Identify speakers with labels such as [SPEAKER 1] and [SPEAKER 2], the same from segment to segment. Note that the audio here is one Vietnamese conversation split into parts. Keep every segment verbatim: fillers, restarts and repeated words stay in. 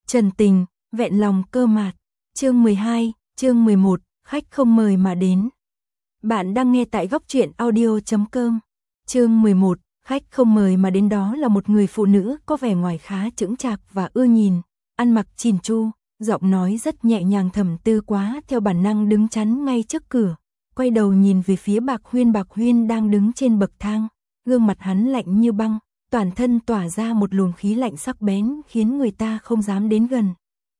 [SPEAKER 1] Trần tình, vẹn lòng cơ mạt. Chương mười hai, chương mười một, khách không mời mà đến. Bạn đang nghe tại góc truyện audio chấm com. Chương mười một, khách không mời mà đến đó là một người phụ nữ có vẻ ngoài khá chững chạc và ưa nhìn, ăn mặc chỉn chu, giọng nói rất nhẹ nhàng. Thẩm Tư Quá theo bản năng đứng chắn ngay trước cửa, quay đầu nhìn về phía Bạc Huyên. Bạc Huyên đang đứng trên bậc thang, gương mặt hắn lạnh như băng, toàn thân tỏa ra một luồng khí lạnh sắc bén khiến người ta không dám đến gần.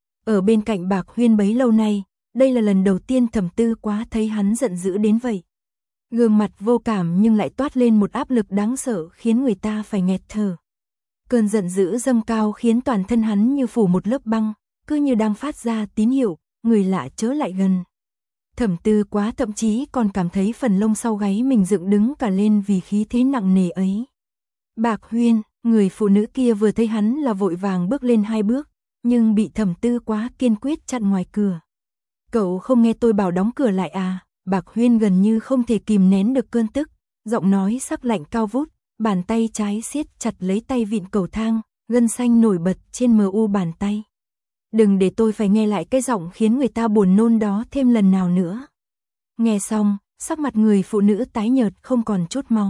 [SPEAKER 1] Ở bên cạnh Bạc Huyên bấy lâu nay, đây là lần đầu tiên Thẩm Tư Quá thấy hắn giận dữ đến vậy. Gương mặt vô cảm nhưng lại toát lên một áp lực đáng sợ khiến người ta phải nghẹt thở. Cơn giận dữ dâng cao khiến toàn thân hắn như phủ một lớp băng, cứ như đang phát ra tín hiệu, người lạ chớ lại gần. Thẩm Tư Quá thậm chí còn cảm thấy phần lông sau gáy mình dựng đứng cả lên vì khí thế nặng nề ấy. Bạc Huyên, người phụ nữ kia vừa thấy hắn là vội vàng bước lên hai bước, nhưng bị Thẩm Tư Quá kiên quyết chặn ngoài cửa. Cậu không nghe tôi bảo đóng cửa lại à? Bạc Huyên gần như không thể kìm nén được cơn tức, giọng nói sắc lạnh cao vút, bàn tay trái siết chặt lấy tay vịn cầu thang, gân xanh nổi bật trên mờ u bàn tay. Đừng để tôi phải nghe lại cái giọng khiến người ta buồn nôn đó thêm lần nào nữa. Nghe xong, sắc mặt người phụ nữ tái nhợt không còn chút máu.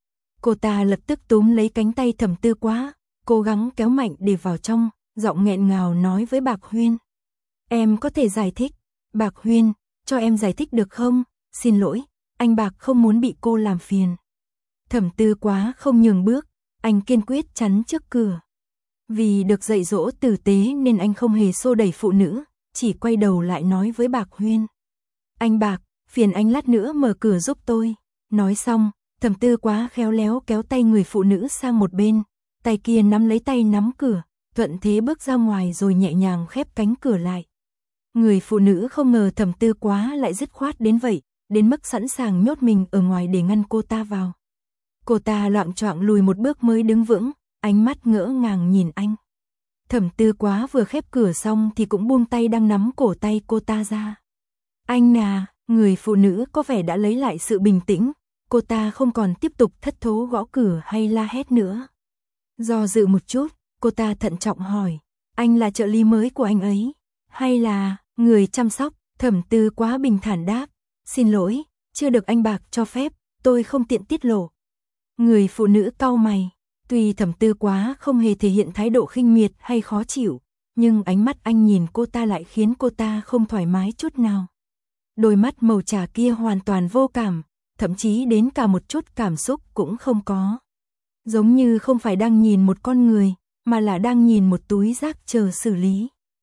[SPEAKER 1] Cô ta lập tức túm lấy cánh tay Thẩm Tư Quá, cố gắng kéo mạnh để vào trong, giọng nghẹn ngào nói với Bạc Huyên. Em có thể giải thích. Bạc Huyên, cho em giải thích được không? Xin lỗi, anh Bạc không muốn bị cô làm phiền. Thẩm Tư Quá không nhường bước, anh kiên quyết chắn trước cửa. Vì được dạy dỗ tử tế nên anh không hề xô đẩy phụ nữ, chỉ quay đầu lại nói với Bạc Huyên. Anh Bạc, phiền anh lát nữa mở cửa giúp tôi. Nói xong, Thẩm Tư Quá khéo léo kéo tay người phụ nữ sang một bên, tay kia nắm lấy tay nắm cửa, thuận thế bước ra ngoài rồi nhẹ nhàng khép cánh cửa lại. Người phụ nữ không ngờ Thẩm Tư Quá lại dứt khoát đến vậy, đến mức sẵn sàng nhốt mình ở ngoài để ngăn cô ta vào. Cô ta loạng choạng lùi một bước mới đứng vững, ánh mắt ngỡ ngàng nhìn anh. Thẩm Tư Quá vừa khép cửa xong thì cũng buông tay đang nắm cổ tay cô ta ra. Anh à, người phụ nữ có vẻ đã lấy lại sự bình tĩnh, cô ta không còn tiếp tục thất thố gõ cửa hay la hét nữa. Do dự một chút, cô ta thận trọng hỏi, anh là trợ lý mới của anh ấy, hay là người chăm sóc? Thẩm Tư Quá bình thản đáp, xin lỗi, chưa được anh Bạc cho phép, tôi không tiện tiết lộ. Người phụ nữ cau mày, tuy Thẩm Tư Quá không hề thể hiện thái độ khinh miệt hay khó chịu, nhưng ánh mắt anh nhìn cô ta lại khiến cô ta không thoải mái chút nào. Đôi mắt màu trà kia hoàn toàn vô cảm, thậm chí đến cả một chút cảm xúc cũng không có. Giống như không phải đang nhìn một con người, mà là đang nhìn một túi rác chờ xử lý.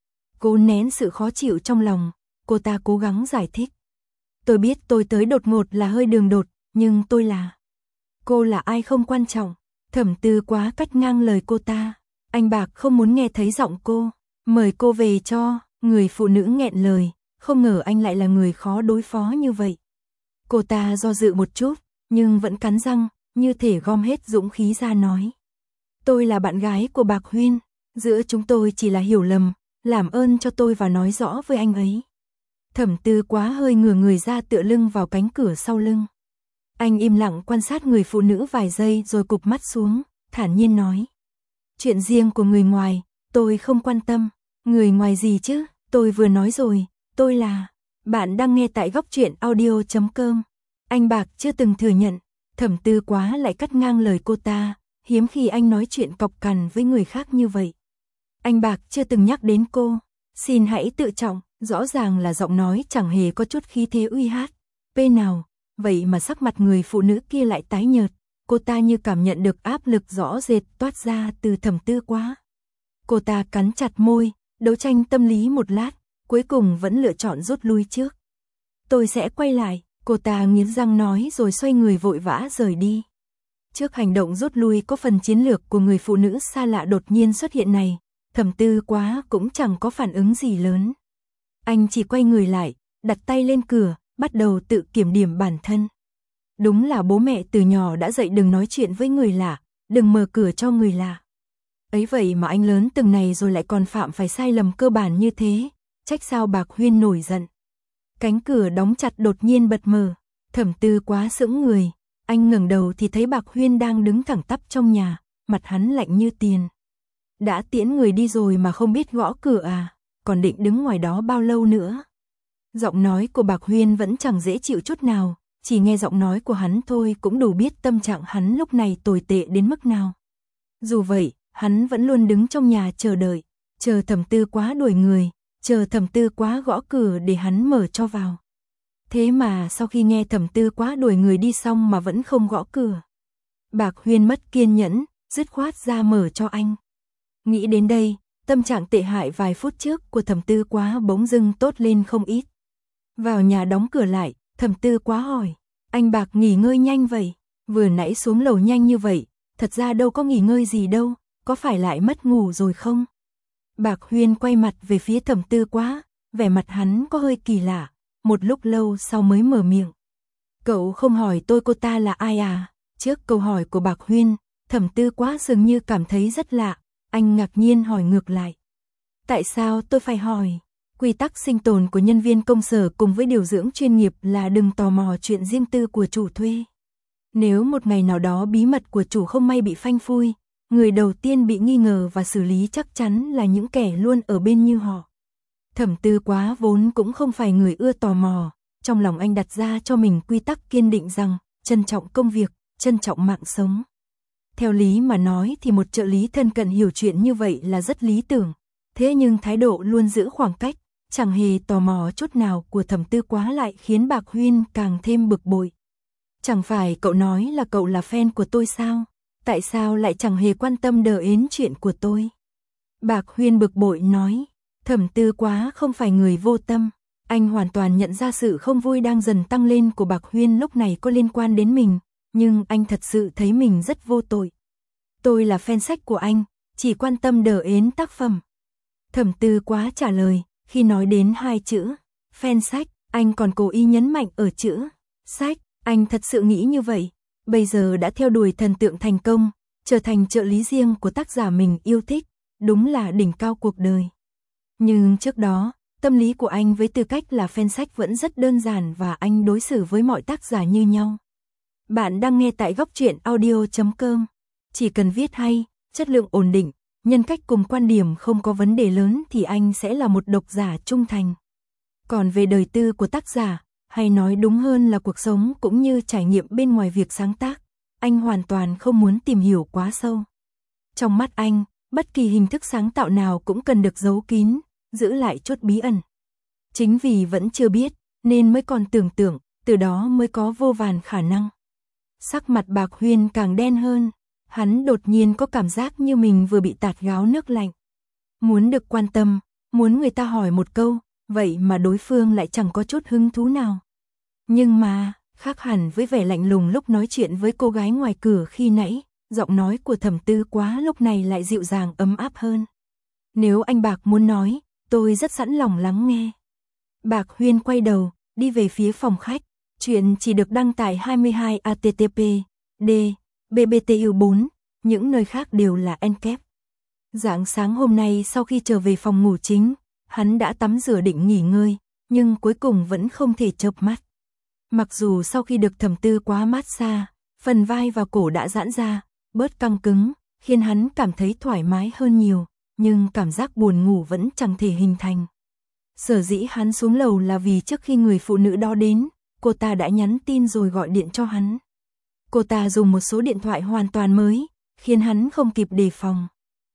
[SPEAKER 1] Cố nén sự khó chịu trong lòng, cô ta cố gắng giải thích. Tôi biết tôi tới đột ngột là hơi đường đột, nhưng tôi là... Cô là ai không quan trọng. Thẩm Tư Quá cắt ngang lời cô ta. Anh Bạc không muốn nghe thấy giọng cô. Mời cô về cho. Người phụ nữ nghẹn lời, không ngờ anh lại là người khó đối phó như vậy. Cô ta do dự một chút, nhưng vẫn cắn răng, như thể gom hết dũng khí ra nói. Tôi là bạn gái của Bạc Huyên, giữa chúng tôi chỉ là hiểu lầm, làm ơn cho tôi và nói rõ với anh ấy. Thẩm Tư Quá hơi ngửa người ra tựa lưng vào cánh cửa sau lưng. Anh im lặng quan sát người phụ nữ vài giây rồi cụp mắt xuống, thản nhiên nói. Chuyện riêng của người ngoài, tôi không quan tâm. Người ngoài gì chứ, tôi vừa nói rồi, tôi là... Bạn đang nghe tại góc truyện audio chấm com. Anh Bạc chưa từng thừa nhận. Thẩm Tư Quá lại cắt ngang lời cô ta, hiếm khi anh nói chuyện cọc cằn với người khác như vậy. Anh Bạc chưa từng nhắc đến cô. Xin hãy tự trọng, rõ ràng là giọng nói chẳng hề có chút khí thế uy hát. P nào, vậy mà sắc mặt người phụ nữ kia lại tái nhợt. Cô ta như cảm nhận được áp lực rõ rệt toát ra từ Thẩm Tư Quá. Cô ta cắn chặt môi, đấu tranh tâm lý một lát, cuối cùng vẫn lựa chọn rút lui trước. Tôi sẽ quay lại, cô ta nghiến răng nói rồi xoay người vội vã rời đi. Trước hành động rút lui có phần chiến lược của người phụ nữ xa lạ đột nhiên xuất hiện này, Thẩm Tư Quá cũng chẳng có phản ứng gì lớn. Anh chỉ quay người lại, đặt tay lên cửa, bắt đầu tự kiểm điểm bản thân. Đúng là bố mẹ từ nhỏ đã dạy đừng nói chuyện với người lạ, đừng mở cửa cho người lạ. Ấy vậy mà anh lớn từng này rồi lại còn phạm phải sai lầm cơ bản như thế, trách sao Bạc Huyên nổi giận. Cánh cửa đóng chặt đột nhiên bật mở, Thẩm Tư Quá sững người, anh ngẩng đầu thì thấy Bạc Huyên đang đứng thẳng tắp trong nhà, mặt hắn lạnh như tiền. Đã tiễn người đi rồi mà không biết gõ cửa à, còn định đứng ngoài đó bao lâu nữa? Giọng nói của Bạc Huyên vẫn chẳng dễ chịu chút nào, chỉ nghe giọng nói của hắn thôi cũng đủ biết tâm trạng hắn lúc này tồi tệ đến mức nào. Dù vậy, hắn vẫn luôn đứng trong nhà chờ đợi, chờ Thẩm Tư Quá đuổi người, chờ Thẩm Tư Quá gõ cửa để hắn mở cho vào. Thế mà sau khi nghe Thẩm Tư Quá đuổi người đi xong mà vẫn không gõ cửa. Bạc Huyên mất kiên nhẫn, dứt khoát ra mở cho anh. Nghĩ đến đây, tâm trạng tệ hại vài phút trước của Thẩm Tư Quá bỗng dưng tốt lên không ít. Vào nhà đóng cửa lại, Thẩm Tư Quá hỏi, anh Bạc nghỉ ngơi nhanh vậy, vừa nãy xuống lầu nhanh như vậy, thật ra đâu có nghỉ ngơi gì đâu, có phải lại mất ngủ rồi không? Bạc Huyên quay mặt về phía Thẩm Tư Quá, vẻ mặt hắn có hơi kỳ lạ, một lúc lâu sau mới mở miệng. Cậu không hỏi tôi cô ta là ai à? Trước câu hỏi của Bạc Huyên, Thẩm Tư Quá dường như cảm thấy rất lạ, anh ngạc nhiên hỏi ngược lại. Tại sao tôi phải hỏi? Quy tắc sinh tồn của nhân viên công sở cùng với điều dưỡng chuyên nghiệp là đừng tò mò chuyện riêng tư của chủ thuê. Nếu một ngày nào đó bí mật của chủ không may bị phanh phui, người đầu tiên bị nghi ngờ và xử lý chắc chắn là những kẻ luôn ở bên như họ. Thẩm Tư Quá vốn cũng không phải người ưa tò mò, trong lòng anh đặt ra cho mình quy tắc kiên định rằng, trân trọng công việc, trân trọng mạng sống. Theo lý mà nói thì một trợ lý thân cận hiểu chuyện như vậy là rất lý tưởng, thế nhưng thái độ luôn giữ khoảng cách, chẳng hề tò mò chút nào của Thẩm Tư Quá lại khiến Bạc Huyên càng thêm bực bội. Chẳng phải cậu nói là cậu là fan của tôi sao? Tại sao lại chẳng hề quan tâm đờ ến chuyện của tôi? Bạc Huyên bực bội nói, Thẩm Tư Quá không phải người vô tâm. Anh hoàn toàn nhận ra sự không vui đang dần tăng lên của Bạc Huyên lúc này có liên quan đến mình, nhưng anh thật sự thấy mình rất vô tội. Tôi là fan sách của anh, chỉ quan tâm đờ ến tác phẩm. Thẩm Tư Quá trả lời, khi nói đến hai chữ, fan sách, anh còn cố ý nhấn mạnh ở chữ, sách, anh thật sự nghĩ như vậy. Bây giờ đã theo đuổi thần tượng thành công, trở thành trợ lý riêng của tác giả mình yêu thích, đúng là đỉnh cao cuộc đời. Nhưng trước đó, tâm lý của anh với tư cách là fan sách vẫn rất đơn giản và anh đối xử với mọi tác giả như nhau. Bạn đang nghe tại góc truyện audio chấm com. Chỉ cần viết hay, chất lượng ổn định, nhân cách cùng quan điểm không có vấn đề lớn thì anh sẽ là một độc giả trung thành. Còn về đời tư của tác giả, hay nói đúng hơn là cuộc sống cũng như trải nghiệm bên ngoài việc sáng tác, anh hoàn toàn không muốn tìm hiểu quá sâu. Trong mắt anh, bất kỳ hình thức sáng tạo nào cũng cần được giấu kín, giữ lại chút bí ẩn. Chính vì vẫn chưa biết, nên mới còn tưởng tượng, từ đó mới có vô vàn khả năng. Sắc mặt Bạc Huyên càng đen hơn, hắn đột nhiên có cảm giác như mình vừa bị tạt gáo nước lạnh. Muốn được quan tâm, muốn người ta hỏi một câu, vậy mà đối phương lại chẳng có chút hứng thú nào. Nhưng mà, khác hẳn với vẻ lạnh lùng lúc nói chuyện với cô gái ngoài cửa khi nãy, giọng nói của Thẩm Tư Quá lúc này lại dịu dàng ấm áp hơn. Nếu anh Bạc muốn nói, tôi rất sẵn lòng lắng nghe. Bạc Huyên quay đầu, đi về phía phòng khách. Chuyện chỉ được đăng tải hai mươi hai h t t p d b b t u bốn, những nơi khác đều là Encap. Rạng sáng hôm nay sau khi trở về phòng ngủ chính, hắn đã tắm rửa định nghỉ ngơi, nhưng cuối cùng vẫn không thể chợp mắt. Mặc dù sau khi được Thẩm Tư Quá massage, phần vai và cổ đã giãn ra, bớt căng cứng, khiến hắn cảm thấy thoải mái hơn nhiều, nhưng cảm giác buồn ngủ vẫn chẳng thể hình thành. Sở dĩ hắn xuống lầu là vì trước khi người phụ nữ đó đến, cô ta đã nhắn tin rồi gọi điện cho hắn. Cô ta dùng một số điện thoại hoàn toàn mới, khiến hắn không kịp đề phòng.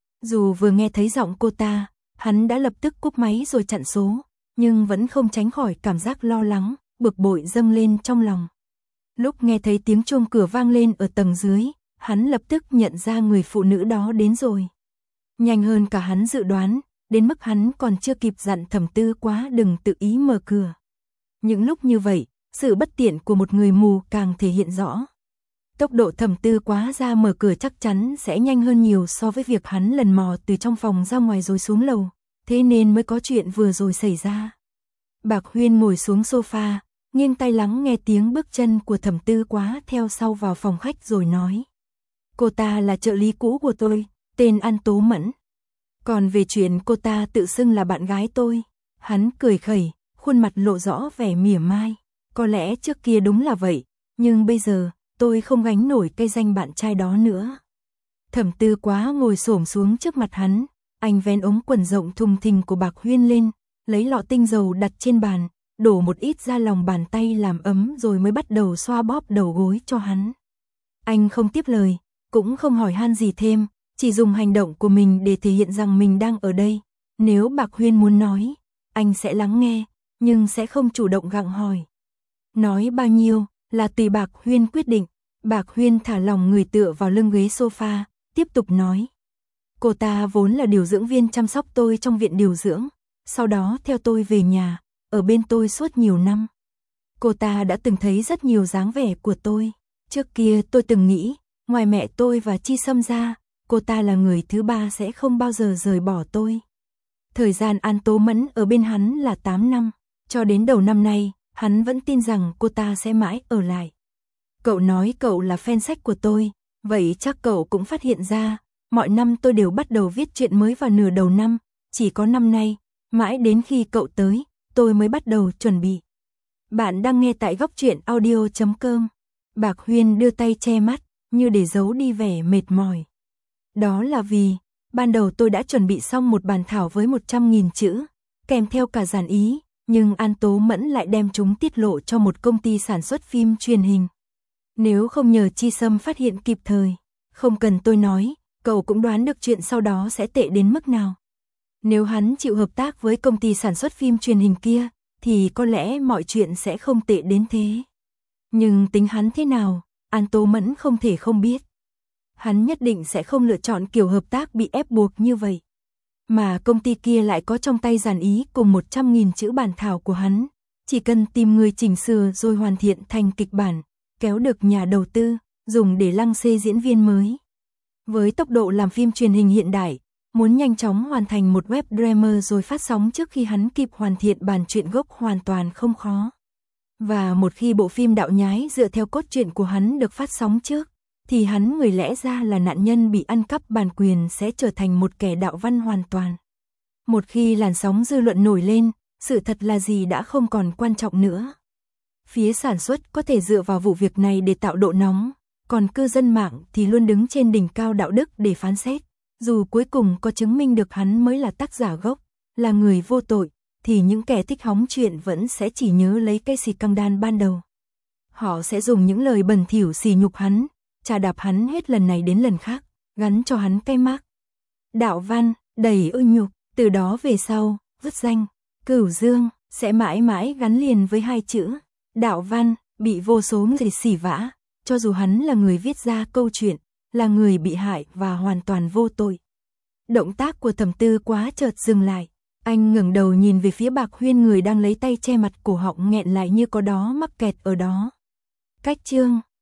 [SPEAKER 1] Dù vừa nghe thấy giọng cô ta, hắn đã lập tức cúp máy rồi chặn số, nhưng vẫn không tránh khỏi cảm giác lo lắng, bực bội dâng lên trong lòng. Lúc nghe thấy tiếng chuông cửa vang lên ở tầng dưới, hắn lập tức nhận ra người phụ nữ đó đến rồi. Nhanh hơn cả hắn dự đoán, đến mức hắn còn chưa kịp dặn Thẩm Tư Quá đừng tự ý mở cửa. Những lúc như vậy, sự bất tiện của một người mù càng thể hiện rõ. Tốc độ Thẩm Tư Quá ra mở cửa chắc chắn sẽ nhanh hơn nhiều so với việc hắn lần mò từ trong phòng ra ngoài rồi xuống lầu, thế nên mới có chuyện vừa rồi xảy ra. Bạc Huyên ngồi xuống sofa, nghiêng tai lắng nghe tiếng bước chân của Thẩm Tư Quá theo sau vào phòng khách rồi nói. Cô ta là trợ lý cũ của tôi, tên An Tố Mẫn. Còn về chuyện cô ta tự xưng là bạn gái tôi, hắn cười khẩy, khuôn mặt lộ rõ vẻ mỉa mai. Có lẽ trước kia đúng là vậy, nhưng bây giờ, tôi không gánh nổi cây danh bạn trai đó nữa. Thẩm Tư Quá ngồi xổm xuống trước mặt hắn, anh vén ống quần rộng thùng thình của Bạc Huyên lên, lấy lọ tinh dầu đặt trên bàn, đổ một ít ra lòng bàn tay làm ấm rồi mới bắt đầu xoa bóp đầu gối cho hắn. Anh không tiếp lời, cũng không hỏi han gì thêm, chỉ dùng hành động của mình để thể hiện rằng mình đang ở đây. Nếu Bạc Huyên muốn nói, anh sẽ lắng nghe, nhưng sẽ không chủ động gặng hỏi. Nói bao nhiêu là tùy Bạc Huyên quyết định. Bạc Huyên thả lỏng người tựa vào lưng ghế sofa, tiếp tục nói. Cô ta vốn là điều dưỡng viên chăm sóc tôi trong viện điều dưỡng, sau đó theo tôi về nhà, ở bên tôi suốt nhiều năm. Cô ta đã từng thấy rất nhiều dáng vẻ của tôi. Trước kia tôi từng nghĩ, ngoài mẹ tôi và Chi Sâm ra, cô ta là người thứ ba sẽ không bao giờ rời bỏ tôi. Thời gian An Tố Mẫn ở bên hắn là tám năm, cho đến đầu năm nay, hắn vẫn tin rằng cô ta sẽ mãi ở lại. Cậu nói cậu là fan sách của tôi, vậy chắc cậu cũng phát hiện ra, mọi năm tôi đều bắt đầu viết truyện mới vào nửa đầu năm, chỉ có năm nay, mãi đến khi cậu tới, tôi mới bắt đầu chuẩn bị. Bạn đang nghe tại góc truyện audio chấm com. Bạc Huyên đưa tay che mắt, như để giấu đi vẻ mệt mỏi. Đó là vì, ban đầu tôi đã chuẩn bị xong một bản thảo với một trăm nghìn chữ, kèm theo cả dàn ý, nhưng An Tố Mẫn lại đem chúng tiết lộ cho một công ty sản xuất phim truyền hình. Nếu không nhờ Chi Sâm phát hiện kịp thời, không cần tôi nói, cậu cũng đoán được chuyện sau đó sẽ tệ đến mức nào. Nếu hắn chịu hợp tác với công ty sản xuất phim truyền hình kia, thì có lẽ mọi chuyện sẽ không tệ đến thế. Nhưng tính hắn thế nào, An Tố Mẫn không thể không biết. Hắn nhất định sẽ không lựa chọn kiểu hợp tác bị ép buộc như vậy. Mà công ty kia lại có trong tay dàn ý cùng một trăm nghìn chữ bản thảo của hắn. Chỉ cần tìm người chỉnh sửa rồi hoàn thiện thành kịch bản, kéo được nhà đầu tư, dùng để lăng xê diễn viên mới. Với tốc độ làm phim truyền hình hiện đại, muốn nhanh chóng hoàn thành một web drama rồi phát sóng trước khi hắn kịp hoàn thiện bản truyện gốc hoàn toàn không khó. Và một khi bộ phim đạo nhái dựa theo cốt truyện của hắn được phát sóng trước, thì hắn người lẽ ra là nạn nhân bị ăn cắp bản quyền sẽ trở thành một kẻ đạo văn hoàn toàn. Một khi làn sóng dư luận nổi lên, sự thật là gì đã không còn quan trọng nữa. Phía sản xuất có thể dựa vào vụ việc này để tạo độ nóng, còn cư dân mạng thì luôn đứng trên đỉnh cao đạo đức để phán xét. Dù cuối cùng có chứng minh được hắn mới là tác giả gốc, là người vô tội, thì những kẻ thích hóng chuyện vẫn sẽ chỉ nhớ lấy cái xì căng đan ban đầu. Họ sẽ dùng những lời bẩn thỉu sỉ nhục hắn, chà đạp hắn hết lần này đến lần khác, gắn cho hắn cái mác đạo văn, đầy ư nhục. Từ đó về sau, vứt danh Cửu Dương sẽ mãi mãi gắn liền với hai chữ đạo văn, bị vô số người xỉ vả, cho dù hắn là người viết ra câu chuyện, là người bị hại và hoàn toàn vô tội. Động tác của Thẩm Tư Quá chợt dừng lại, anh ngẩng đầu nhìn về phía Bạc Huyên, người đang lấy tay che mặt cổ họng nghẹn lại như có đó mắc kẹt ở đó. Cách chương